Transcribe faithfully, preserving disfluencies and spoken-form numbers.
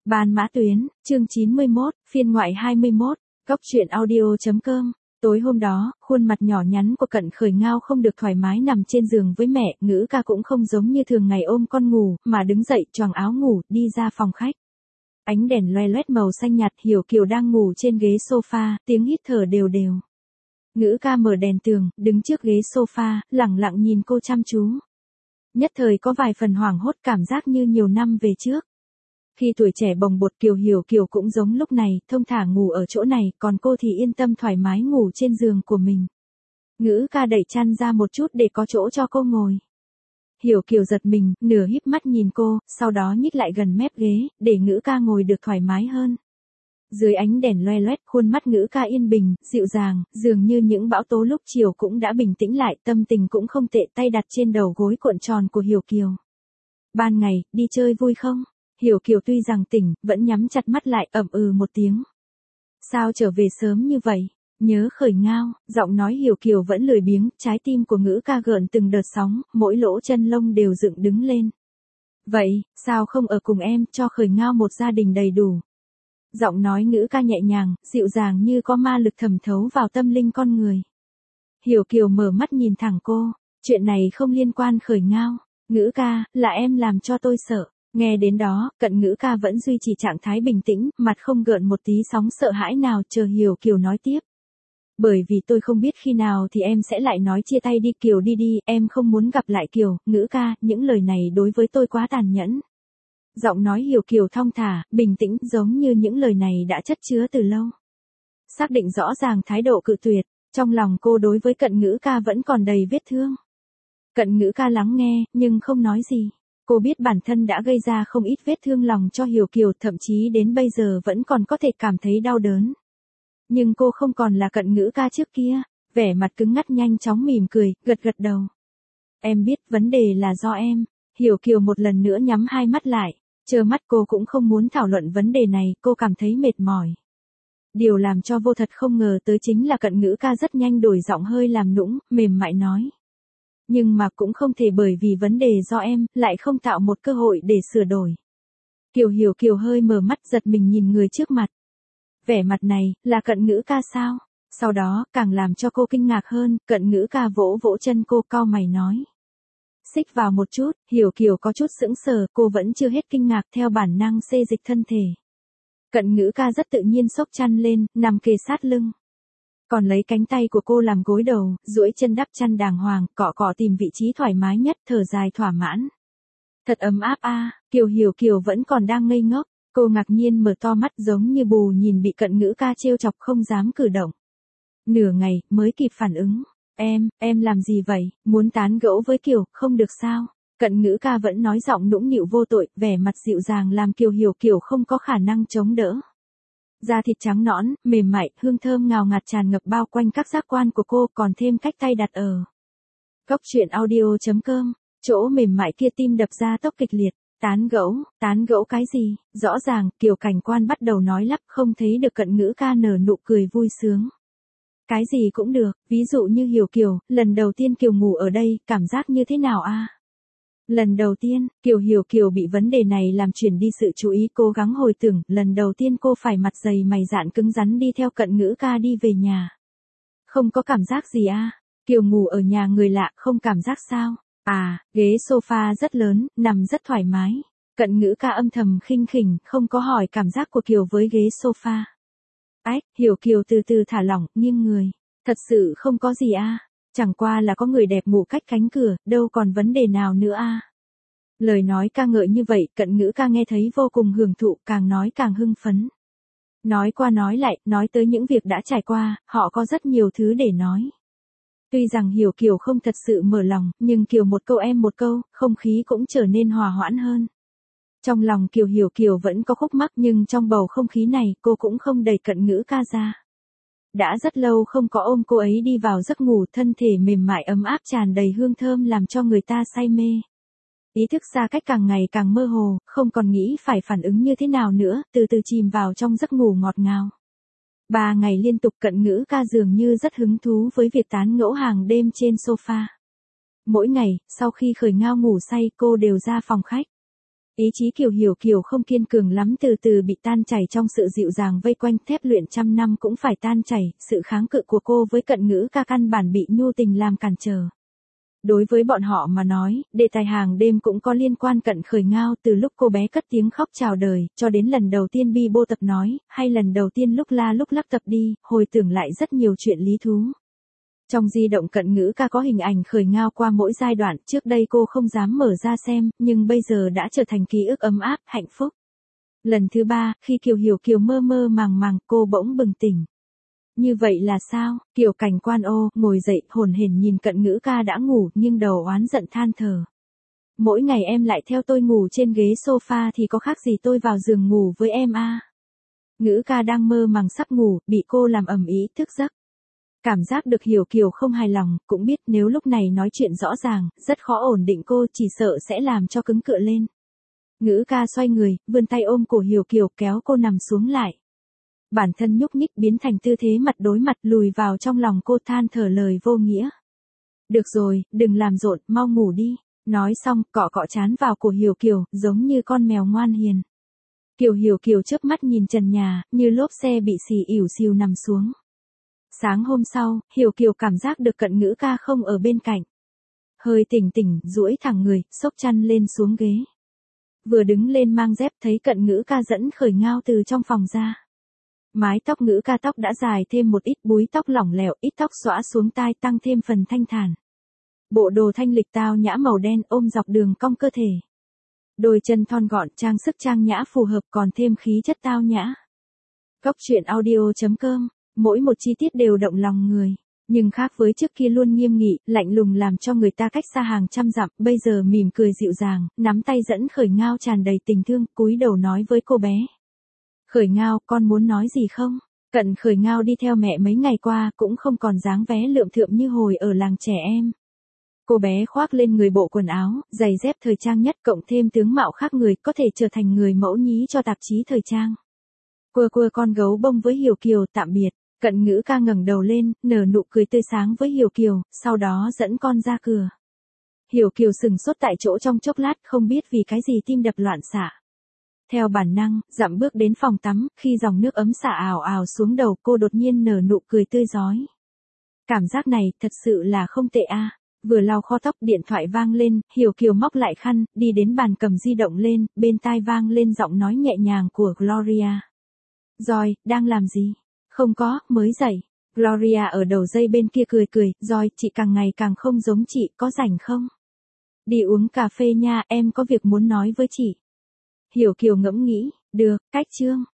Ban Mã Tuyến, chương chín mươi mốt, phiên ngoại hai mươi mốt, góc truyện audio.com. Tối hôm đó, khuôn mặt nhỏ nhắn của Cận Khởi Ngao không được thoải mái nằm trên giường với mẹ, Ngữ Ca cũng không giống như thường ngày ôm con ngủ, mà đứng dậy choàng áo ngủ, đi ra phòng khách. Ánh đèn loe loét màu xanh nhạt, Hiểu Kiều đang ngủ trên ghế sofa, tiếng hít thở đều đều. Ngữ Ca mở đèn tường, đứng trước ghế sofa, lẳng lặng nhìn cô chăm chú. Nhất thời có vài phần hoảng hốt, cảm giác như nhiều năm về trước. Khi tuổi trẻ bồng bột, Kiều Hiểu Kiều cũng giống lúc này, thông thả ngủ ở chỗ này, còn cô thì yên tâm thoải mái ngủ trên giường của mình. Ngữ Ca đẩy chăn ra một chút để có chỗ cho cô ngồi. Hiểu Kiều giật mình, nửa híp mắt nhìn cô, sau đó nhích lại gần mép ghế, để Ngữ Ca ngồi được thoải mái hơn. Dưới ánh đèn loe loét, khuôn mắt Ngữ Ca yên bình, dịu dàng, dường như những bão tố lúc chiều cũng đã bình tĩnh lại, tâm tình cũng không tệ, tay đặt trên đầu gối cuộn tròn của Hiểu Kiều. Ban ngày, đi chơi vui không? Hiểu Kiều tuy rằng tỉnh, vẫn nhắm chặt mắt lại, ậm ừ một tiếng. Sao trở về sớm như vậy? Nhớ Khởi Ngao, giọng nói Hiểu Kiều vẫn lười biếng, trái tim của Ngữ Ca gợn từng đợt sóng, mỗi lỗ chân lông đều dựng đứng lên. Vậy, sao không ở cùng em, cho Khởi Ngao một gia đình đầy đủ? Giọng nói Ngữ Ca nhẹ nhàng, dịu dàng như có ma lực thẩm thấu vào tâm linh con người. Hiểu Kiều mở mắt nhìn thẳng cô, chuyện này không liên quan Khởi Ngao. Ngữ Ca, là em làm cho tôi sợ. Nghe đến đó, Cận Ngữ Ca vẫn duy trì trạng thái bình tĩnh, mặt không gợn một tí sóng sợ hãi nào, chờ Hiểu Kiều nói tiếp. Bởi vì tôi không biết khi nào thì em sẽ lại nói chia tay đi, Kiều đi đi, em không muốn gặp lại Kiều. Ngữ Ca, những lời này đối với tôi quá tàn nhẫn. Giọng nói Hiểu Kiều thong thả, bình tĩnh, giống như những lời này đã chất chứa từ lâu. Xác định rõ ràng thái độ cự tuyệt, trong lòng cô đối với Cận Ngữ Ca vẫn còn đầy vết thương. Cận Ngữ Ca lắng nghe, nhưng không nói gì. Cô biết bản thân đã gây ra không ít vết thương lòng cho Hiểu Kiều, thậm chí đến bây giờ vẫn còn có thể cảm thấy đau đớn. Nhưng cô không còn là Cận Ngữ Ca trước kia, vẻ mặt cứng ngắt nhanh chóng mỉm cười, gật gật đầu. Em biết vấn đề là do em. Hiểu Kiều một lần nữa nhắm hai mắt lại, trơ mắt, cô cũng không muốn thảo luận vấn đề này, cô cảm thấy mệt mỏi. Điều làm cho vô thật không ngờ tới chính là Cận Ngữ Ca rất nhanh đổi giọng, hơi làm nũng, mềm mại nói. Nhưng mà cũng không thể bởi vì vấn đề do em, lại không tạo một cơ hội để sửa đổi. Kiều Hiểu Kiều hơi mở mắt, giật mình nhìn người trước mặt. Vẻ mặt này, là Cận Ngữ Ca sao? Sau đó, càng làm cho cô kinh ngạc hơn, Cận Ngữ Ca vỗ vỗ chân cô, cau mày nói. Xích vào một chút. Hiểu Kiều có chút sững sờ, cô vẫn chưa hết kinh ngạc, theo bản năng xê dịch thân thể. Cận Ngữ Ca rất tự nhiên xốc chăn lên, nằm kề sát lưng. Còn lấy cánh tay của cô làm gối đầu, duỗi chân đắp chăn đàng hoàng, cọ cọ tìm vị trí thoải mái nhất, thở dài thỏa mãn. Thật ấm áp a. À. Kiều Hiểu Kiều vẫn còn đang ngây ngốc, cô ngạc nhiên mở to mắt giống như bù nhìn, bị Cận Ngữ Ca trêu chọc không dám cử động. Nửa ngày, mới kịp phản ứng. Em, em làm gì vậy, muốn tán gẫu với Kiều, không được sao? Cận Ngữ Ca vẫn nói giọng nũng nịu vô tội, vẻ mặt dịu dàng làm Kiều Hiểu Kiều không có khả năng chống đỡ. Da thịt trắng nõn, mềm mại, hương thơm ngào ngạt tràn ngập bao quanh các giác quan của cô, còn thêm cách tay đặt ở. Góc truyện audio.com, chỗ mềm mại kia tim đập ra tốc kịch liệt. Tán gẫu, tán gẫu cái gì? Rõ ràng, Kiều Cảnh Quan bắt đầu nói lắp, không thấy được Cận Ngữ Ca nở nụ cười vui sướng. Cái gì cũng được, ví dụ như Hiểu Kiều, lần đầu tiên Kiều ngủ ở đây, cảm giác như thế nào a? À? Lần đầu tiên, Kiều Hiểu Kiều bị vấn đề này làm chuyển đi sự chú ý, cố gắng hồi tưởng, lần đầu tiên cô phải mặt dày mày dạn cứng rắn đi theo Cận Ngữ Ca đi về nhà. Không có cảm giác gì a? À? Kiều ngủ ở nhà người lạ, không cảm giác sao? À, ghế sofa rất lớn, nằm rất thoải mái. Cận Ngữ Ca âm thầm khinh khỉnh, không có hỏi cảm giác của Kiều với ghế sofa. Ách, Hiểu Kiều từ từ thả lỏng, nghiêng người. Thật sự không có gì a. À? Chẳng qua là có người đẹp ngủ cách cánh cửa, đâu còn vấn đề nào nữa a. À? Lời nói ca ngợi như vậy, Cận Ngữ Ca nghe thấy vô cùng hưởng thụ, càng nói càng hưng phấn. Nói qua nói lại, nói tới những việc đã trải qua, họ có rất nhiều thứ để nói. Tuy rằng Hiểu Kiều không thật sự mở lòng, nhưng Kiều một câu em một câu, không khí cũng trở nên hòa hoãn hơn. Trong lòng Kiều Hiểu Kiều vẫn có khúc mắc, nhưng trong bầu không khí này, cô cũng không đẩy Cận Ngữ Ca ra. Đã rất lâu không có ôm cô ấy đi vào giấc ngủ, thân thể mềm mại ấm áp tràn đầy hương thơm làm cho người ta say mê. Ý thức xa cách càng ngày càng mơ hồ, không còn nghĩ phải phản ứng như thế nào nữa, từ từ chìm vào trong giấc ngủ ngọt ngào. Ba ngày liên tục Cận Ngữ Ca dường như rất hứng thú với việc tán ngẫu hàng đêm trên sofa. Mỗi ngày, sau khi Khởi Ngao ngủ say, cô đều ra phòng khách. Ý chí Kiều Hiểu Kiều không kiên cường lắm từ từ bị tan chảy trong sự dịu dàng vây quanh, thép luyện trăm năm cũng phải tan chảy, sự kháng cự của cô với Cận Ngữ ca căn bản bị nhu tình làm cản trở. Đối với bọn họ mà nói, đề tài hàng đêm cũng có liên quan Cận Khởi Ngao, từ lúc cô bé cất tiếng khóc chào đời, cho đến lần đầu tiên bi bô tập nói, hay lần đầu tiên lúc la lúc lắc tập đi, hồi tưởng lại rất nhiều chuyện lý thú. Trong di động Cận Ngữ ca có hình ảnh Khởi Ngao qua mỗi giai đoạn, trước đây cô không dám mở ra xem, nhưng bây giờ đã trở thành ký ức ấm áp, hạnh phúc. Lần thứ ba, khi Kiều Hiểu Kiều mơ mơ màng màng, cô bỗng bừng tỉnh. Như vậy là sao? Kiều Cảnh Quan ô, ngồi dậy, hồn hển nhìn Cận Ngữ ca đã ngủ, nhưng đầu oán giận than thở. Mỗi ngày em lại theo tôi ngủ trên ghế sofa thì có khác gì tôi vào giường ngủ với em à? Ngữ ca đang mơ màng sắp ngủ, bị cô làm ầm ĩ thức giấc. Cảm giác được Hiểu Kiều không hài lòng, cũng biết nếu lúc này nói chuyện rõ ràng, rất khó ổn định cô, chỉ sợ sẽ làm cho cứng cựa lên. Ngữ ca xoay người, vươn tay ôm cổ Hiểu Kiều, kéo cô nằm xuống lại. Bản thân nhúc nhích biến thành tư thế mặt đối mặt, lùi vào trong lòng cô, than thở lời vô nghĩa. Được rồi, đừng làm rộn, mau ngủ đi. Nói xong, cọ cọ trán vào cổ Hiểu Kiều, giống như con mèo ngoan hiền. Kiều Hiểu Kiều chớp mắt nhìn trần nhà, như lốp xe bị xì ỉu xìu nằm xuống. Sáng hôm sau, Hiểu Kiều cảm giác được Cận Ngữ ca không ở bên cạnh. Hơi tỉnh tỉnh, duỗi thẳng người, xốc chăn lên xuống ghế. Vừa đứng lên mang dép thấy Cận Ngữ ca dẫn Khởi Ngao từ trong phòng ra. Mái tóc Ngữ ca tóc đã dài thêm một ít, búi tóc lỏng lẻo, ít tóc xõa xuống tai tăng thêm phần thanh thản. Bộ đồ thanh lịch tao nhã màu đen ôm dọc đường cong cơ thể. Đôi chân thon gọn, trang sức trang nhã phù hợp, còn thêm khí chất tao nhã. Cốc truyện audio chấm com, mỗi một chi tiết đều động lòng người. Nhưng khác với trước kia luôn nghiêm nghị, lạnh lùng làm cho người ta cách xa hàng trăm dặm, bây giờ mỉm cười dịu dàng, nắm tay dẫn Khởi Ngao tràn đầy tình thương, cúi đầu nói với cô bé. Khởi Ngao, con muốn nói gì không? Cận Khởi Ngao đi theo mẹ mấy ngày qua, cũng không còn dáng vẻ lượm thượm như hồi ở làng trẻ em. Cô bé khoác lên người bộ quần áo, giày dép thời trang nhất, cộng thêm tướng mạo khác người, có thể trở thành người mẫu nhí cho tạp chí thời trang. Quơ quơ con gấu bông với Hiểu Kiều, tạm biệt. Cận Ngữ ca ngẩng đầu lên, nở nụ cười tươi sáng với Hiểu Kiều, sau đó dẫn con ra cửa. Hiểu Kiều sừng sốt tại chỗ trong chốc lát, không biết vì cái gì tim đập loạn xạ. Theo bản năng, dặm bước đến phòng tắm, khi dòng nước ấm xả ào ào xuống đầu, cô đột nhiên nở nụ cười tươi rói. Cảm giác này, thật sự là không tệ a. Vừa lau kho tóc, điện thoại vang lên, Hiểu Kiều móc lại khăn, đi đến bàn cầm di động lên, bên tai vang lên giọng nói nhẹ nhàng của Gloria. Rồi, đang làm gì? Không có, mới dậy. Gloria ở đầu dây bên kia cười cười, rồi, chị càng ngày càng không giống chị, có rảnh không? Đi uống cà phê nha, em có việc muốn nói với chị. Hiểu Kiều ngẫm nghĩ, được, cách chương.